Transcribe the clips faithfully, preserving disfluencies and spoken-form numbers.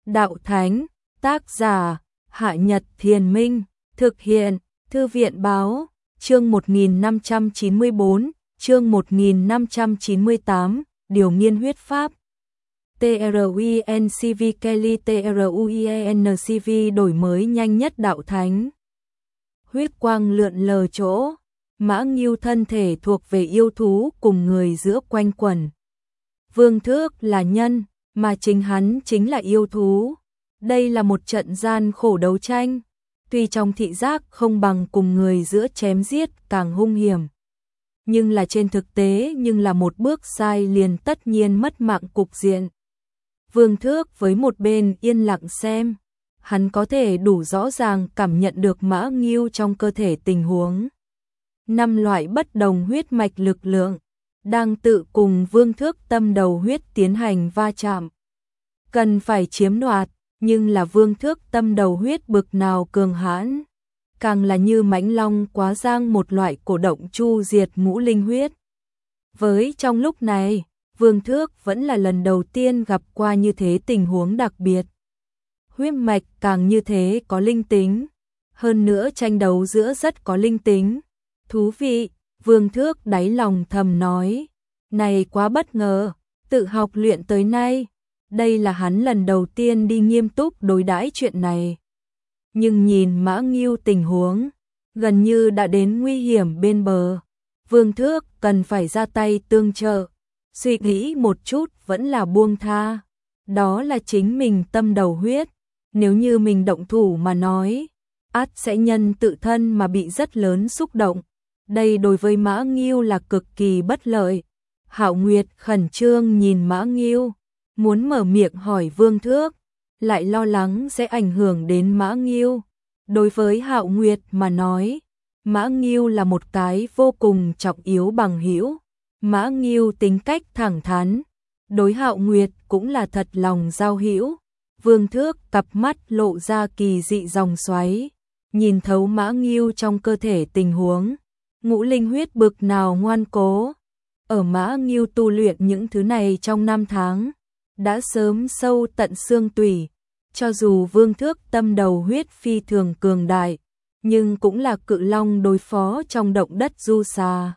Đạo Thánh, tác giả, Hạ Nhật Thiền Minh, thực hiện, Thư viện Báo, chương một nghìn năm trăm chín mươi bốn, chương một nghìn năm trăm chín mươi tám, Điều nghiên huyết pháp. TRUINCV Kelly TRUIENCV đổi mới nhanh nhất Đạo Thánh. Huyết quang lượn lờ chỗ, Mã Ngưu thân thể thuộc về yêu thú cùng người giữa quanh quẩn. Vương Thước là nhân, mà chính hắn chính là yêu thú. Đây là một trận gian khổ đấu tranh, tuy trong thị giác không bằng cùng người giữa chém giết càng hung hiểm. Nhưng là trên thực tế nhưng là một bước sai liền tất nhiên mất mạng cục diện. Vương Thước với một bên yên lặng xem, hắn có thể đủ rõ ràng cảm nhận được Mã Ngưu trong cơ thể tình huống. Năm loại bất đồng huyết mạch lực lượng đang tự cùng Vương Thước tâm đầu huyết tiến hành va chạm. Cần phải chiếm đoạt, nhưng là Vương Thước tâm đầu huyết bực nào cường hãn, càng là như mãnh long quá giang một loại cổ động chu diệt ngũ linh huyết. Với trong lúc này, Vương Thước vẫn là lần đầu tiên gặp qua như thế tình huống đặc biệt. Huyết mạch càng như thế có linh tính, hơn nữa tranh đấu giữa rất có linh tính. Thú vị, Vương Thước đáy lòng thầm nói, này quá bất ngờ, tự học luyện tới nay, đây là hắn lần đầu tiên đi nghiêm túc đối đãi chuyện này. Nhưng nhìn Mã Ngưu tình huống, gần như đã đến nguy hiểm bên bờ, Vương Thước cần phải ra tay tương trợ. Suy nghĩ một chút vẫn là buông tha, đó là chính mình tâm đầu huyết, nếu như mình động thủ mà nói, ắt sẽ nhân tự thân mà bị rất lớn xúc động. Đây đối với Mã Ngưu là cực kỳ bất lợi. Hạo Nguyệt khẩn trương nhìn Mã Ngưu, muốn mở miệng hỏi Vương Thước, lại lo lắng sẽ ảnh hưởng đến Mã Ngưu. Đối với Hạo Nguyệt mà nói, Mã Ngưu là một cái vô cùng trọng yếu bằng hữu. Mã Ngưu tính cách thẳng thắn, đối Hạo Nguyệt cũng là thật lòng giao hữu. Vương Thước cặp mắt lộ ra kỳ dị dòng xoáy, nhìn thấu Mã Ngưu trong cơ thể tình huống. Ngũ linh huyết bực nào ngoan cố, ở Mã Ngưu tu luyện những thứ này trong năm tháng, đã sớm sâu tận xương tủy. Cho dù Vương Thước tâm đầu huyết phi thường cường đại, nhưng cũng là cự long đối phó trong động đất du xà,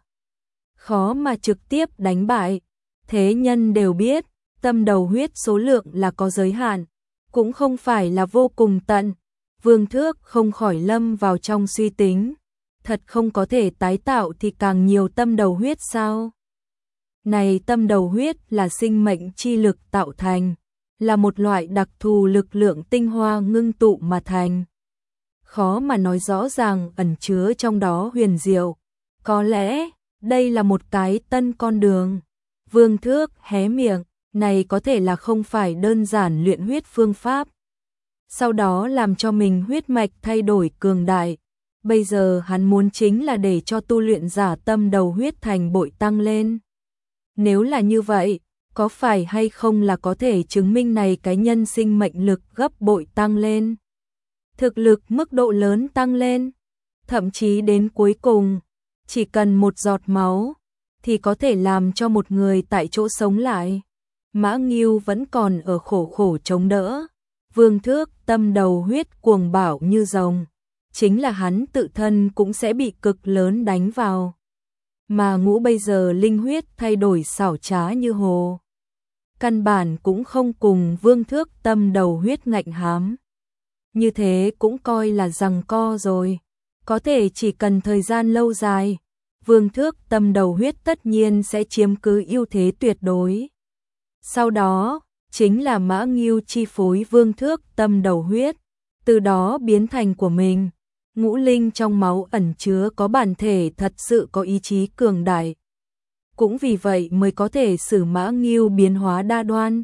khó mà trực tiếp đánh bại. Thế nhân đều biết, tâm đầu huyết số lượng là có giới hạn, cũng không phải là vô cùng tận. Vương Thước không khỏi lâm vào trong suy tính, thật không có thể tái tạo thì càng nhiều tâm đầu huyết sao? Này tâm đầu huyết là sinh mệnh chi lực tạo thành, là một loại đặc thù lực lượng tinh hoa ngưng tụ mà thành. Khó mà nói rõ ràng ẩn chứa trong đó huyền diệu. Có lẽ, đây là một cái tân con đường. Vương Thước hé miệng, này có thể là không phải đơn giản luyện huyết phương pháp. Sau đó làm cho mình huyết mạch thay đổi cường đại. Bây giờ hắn muốn chính là để cho tu luyện giả tâm đầu huyết thành bội tăng lên. Nếu là như vậy, có phải hay không là có thể chứng minh này cái nhân sinh mệnh lực gấp bội tăng lên? Thực lực mức độ lớn tăng lên, thậm chí đến cuối cùng, chỉ cần một giọt máu, thì có thể làm cho một người tại chỗ sống lại. Mã Ngưu vẫn còn ở khổ khổ chống đỡ. Vương Thước tâm đầu huyết cuồng bạo như rồng, chính là hắn tự thân cũng sẽ bị cực lớn đánh vào. Mà ngũ bây giờ linh huyết thay đổi xảo trá như hồ, căn bản cũng không cùng Vương Thước tâm đầu huyết ngạnh hám. Như thế cũng coi là giằng co rồi, có thể chỉ cần thời gian lâu dài, Vương Thước tâm đầu huyết tất nhiên sẽ chiếm cứ ưu thế tuyệt đối. Sau đó, chính là Mã Ngưu chi phối Vương Thước tâm đầu huyết, từ đó biến thành của mình. Ngũ linh trong máu ẩn chứa có bản thể thật sự có ý chí cường đại. Cũng vì vậy mới có thể sử Mã Ngưu biến hóa đa đoan,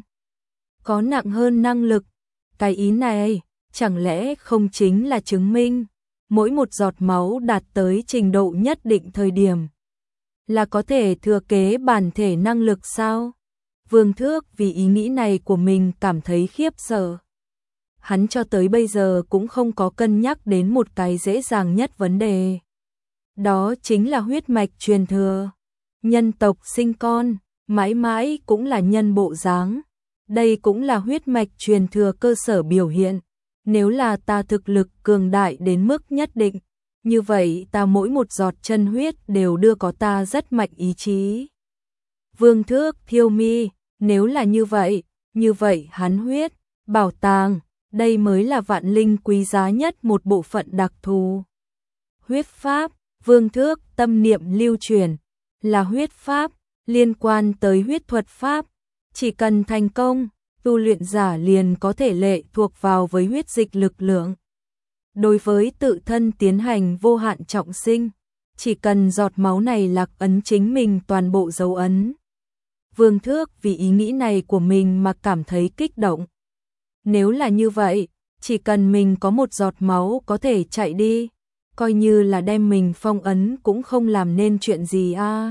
có nặng hơn năng lực. Cái ý này, chẳng lẽ không chính là chứng minh, mỗi một giọt máu đạt tới trình độ nhất định thời điểm, là có thể thừa kế bản thể năng lực sao? Vương Thước vì ý nghĩ này của mình cảm thấy khiếp sợ. Hắn cho tới bây giờ cũng không có cân nhắc đến một cái dễ dàng nhất vấn đề. Đó chính là huyết mạch truyền thừa. Nhân tộc sinh con, mãi mãi cũng là nhân bộ dáng. Đây cũng là huyết mạch truyền thừa cơ sở biểu hiện. Nếu là ta thực lực cường đại đến mức nhất định, như vậy ta mỗi một giọt chân huyết đều đưa có ta rất mạnh ý chí. Vương Thước Thiêu Mi, nếu là như vậy, như vậy hắn huyết, bảo tàng, đây mới là vạn linh quý giá nhất một bộ phận đặc thù. Huyết pháp, Vương Thước tâm niệm lưu truyền, là huyết pháp, liên quan tới huyết thuật pháp, chỉ cần thành công, tu luyện giả liền có thể lệ thuộc vào với huyết dịch lực lượng. Đối với tự thân tiến hành vô hạn trọng sinh, chỉ cần giọt máu này lạc ấn chính mình toàn bộ dấu ấn. Vương Thước vì ý nghĩ này của mình mà cảm thấy kích động. Nếu là như vậy, chỉ cần mình có một giọt máu có thể chạy đi, coi như là đem mình phong ấn cũng không làm nên chuyện gì a. À.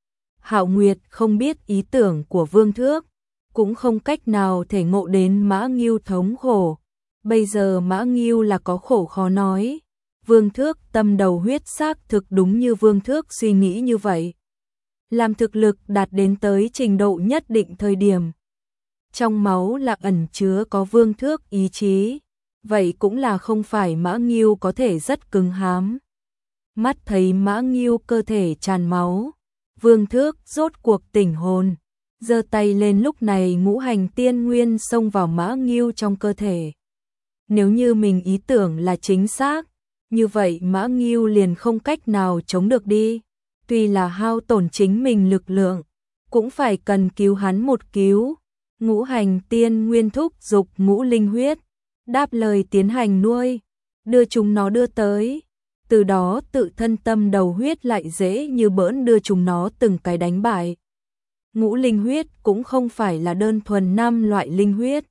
Hạo Nguyệt không biết ý tưởng của Vương Thước, cũng không cách nào thể ngộ đến Mã Ngưu thống khổ. Bây giờ Mã Ngưu là có khổ khó nói. Vương Thước tâm đầu huyết xác thực đúng như Vương Thước suy nghĩ như vậy. Làm thực lực đạt đến tới trình độ nhất định thời điểm. Trong máu là ẩn chứa có Vương Thước ý chí. Vậy cũng là không phải Mã Ngưu có thể rất cứng hám. Mắt thấy Mã Ngưu cơ thể tràn máu. Vương Thước rốt cuộc tỉnh hồn. Giơ tay lên, lúc này ngũ hành tiên nguyên xông vào Mã Ngưu trong cơ thể. Nếu như mình ý tưởng là chính xác, như vậy Mã Ngưu liền không cách nào chống được đi. Tuy là hao tổn chính mình lực lượng, cũng phải cần cứu hắn một cứu. Ngũ hành tiên nguyên thúc dục ngũ linh huyết, đáp lời tiến hành nuôi, đưa chúng nó đưa tới. Từ đó tự thân tâm đầu huyết lại dễ như bỡn đưa chúng nó từng cái đánh bại. Ngũ linh huyết cũng không phải là đơn thuần năm loại linh huyết,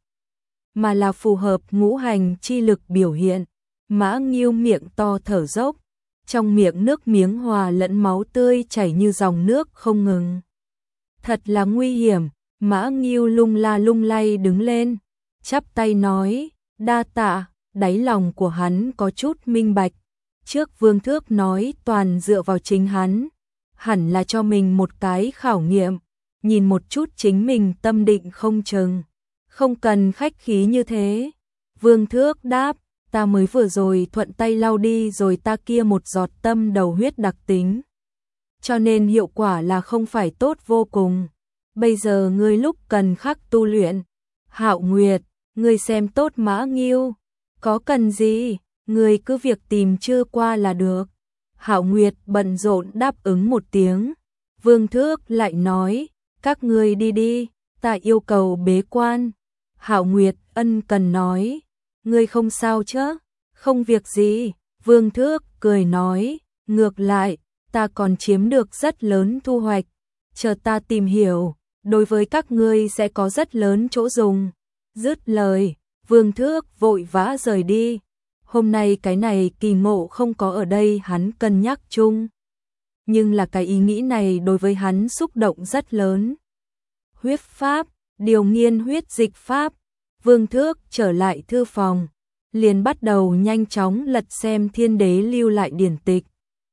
mà là phù hợp ngũ hành chi lực biểu hiện. Mã Ngưu miệng to thở dốc, trong miệng nước miếng hòa lẫn máu tươi chảy như dòng nước không ngừng. Thật là nguy hiểm. Mã Ngưu lung la lung lay đứng lên, chắp tay nói, đa tạ. Đáy lòng của hắn có chút minh bạch. Trước Vương Thước nói toàn dựa vào chính hắn, hẳn là cho mình một cái khảo nghiệm, nhìn một chút chính mình tâm định không chừng. Không cần khách khí như thế. Vương Thước đáp, ta mới vừa rồi thuận tay lau đi rồi ta kia một giọt tâm đầu huyết đặc tính. Cho nên hiệu quả là không phải tốt vô cùng. Bây giờ ngươi lúc cần khắc tu luyện. Hạo Nguyệt, ngươi xem tốt Mã Ngưu, có cần gì, ngươi cứ việc tìm chưa qua là được. Hạo Nguyệt bận rộn đáp ứng một tiếng. Vương Thước lại nói, các ngươi đi đi, ta yêu cầu bế quan. Hạo Nguyệt ân cần nói, ngươi không sao chứ? Không việc gì. Vương Thước cười nói, ngược lại, ta còn chiếm được rất lớn thu hoạch. Chờ ta tìm hiểu, đối với các ngươi sẽ có rất lớn chỗ dùng. Dứt lời, Vương Thước vội vã rời đi. Hôm nay cái này kỳ ngộ không có ở đây hắn cân nhắc chung. Nhưng là cái ý nghĩ này đối với hắn xúc động rất lớn. Huyết pháp, điều nghiên huyết dịch pháp. Vương Thước trở lại thư phòng, liền bắt đầu nhanh chóng lật xem thiên đế lưu lại điển tịch.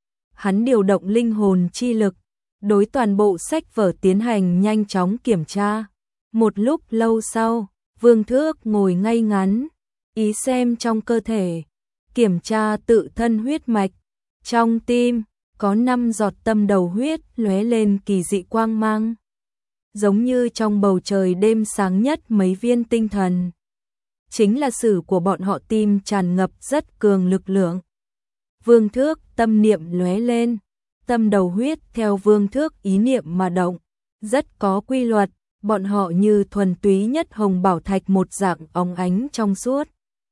Hắn điều động linh hồn chi lực, đối toàn bộ sách vở tiến hành nhanh chóng kiểm tra. Một lúc lâu sau, Vương Thước ngồi ngay ngắn, ý xem trong cơ thể, kiểm tra tự thân huyết mạch. Trong tim, có năm giọt tâm đầu huyết lóe lên kỳ dị quang mang. Giống như trong bầu trời đêm sáng nhất mấy viên tinh thần. Chính là sử của bọn họ tim tràn ngập rất cường lực lượng. Vương Thước tâm niệm lóe lên, tâm đầu huyết theo Vương Thước ý niệm mà động, rất có quy luật, bọn họ như thuần túy nhất hồng bảo thạch một dạng óng ánh trong suốt.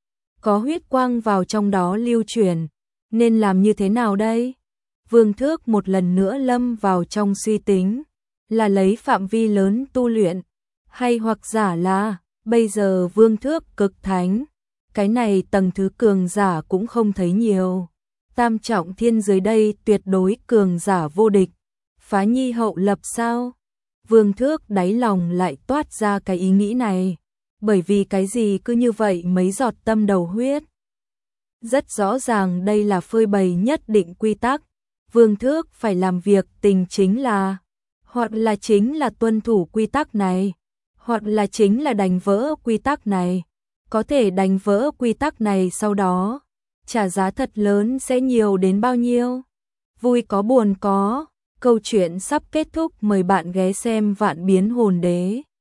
Có huyết quang vào trong đó lưu chuyển, nên làm như thế nào đây? Vương Thước một lần nữa lâm vào trong suy tính, là lấy phạm vi lớn tu luyện, hay hoặc giả là bây giờ Vương Thước cực thánh, cái này tầng thứ cường giả cũng không thấy nhiều. Tam trọng thiên dưới đây tuyệt đối cường giả vô địch, phá nhi hậu lập sao? Vương Thước đáy lòng lại toát ra cái ý nghĩ này, bởi vì cái gì cứ như vậy mấy giọt tâm đầu huyết. Rất rõ ràng đây là phơi bày nhất định quy tắc, Vương Thước phải làm việc tình chính là, hoặc là chính là tuân thủ quy tắc này, hoặc là chính là đánh vỡ quy tắc này. Có thể đánh vỡ quy tắc này sau đó, trả giá thật lớn sẽ nhiều đến bao nhiêu? Vui có buồn có, câu chuyện sắp kết thúc, mời bạn ghé xem Vạn Biến Hồn Đế.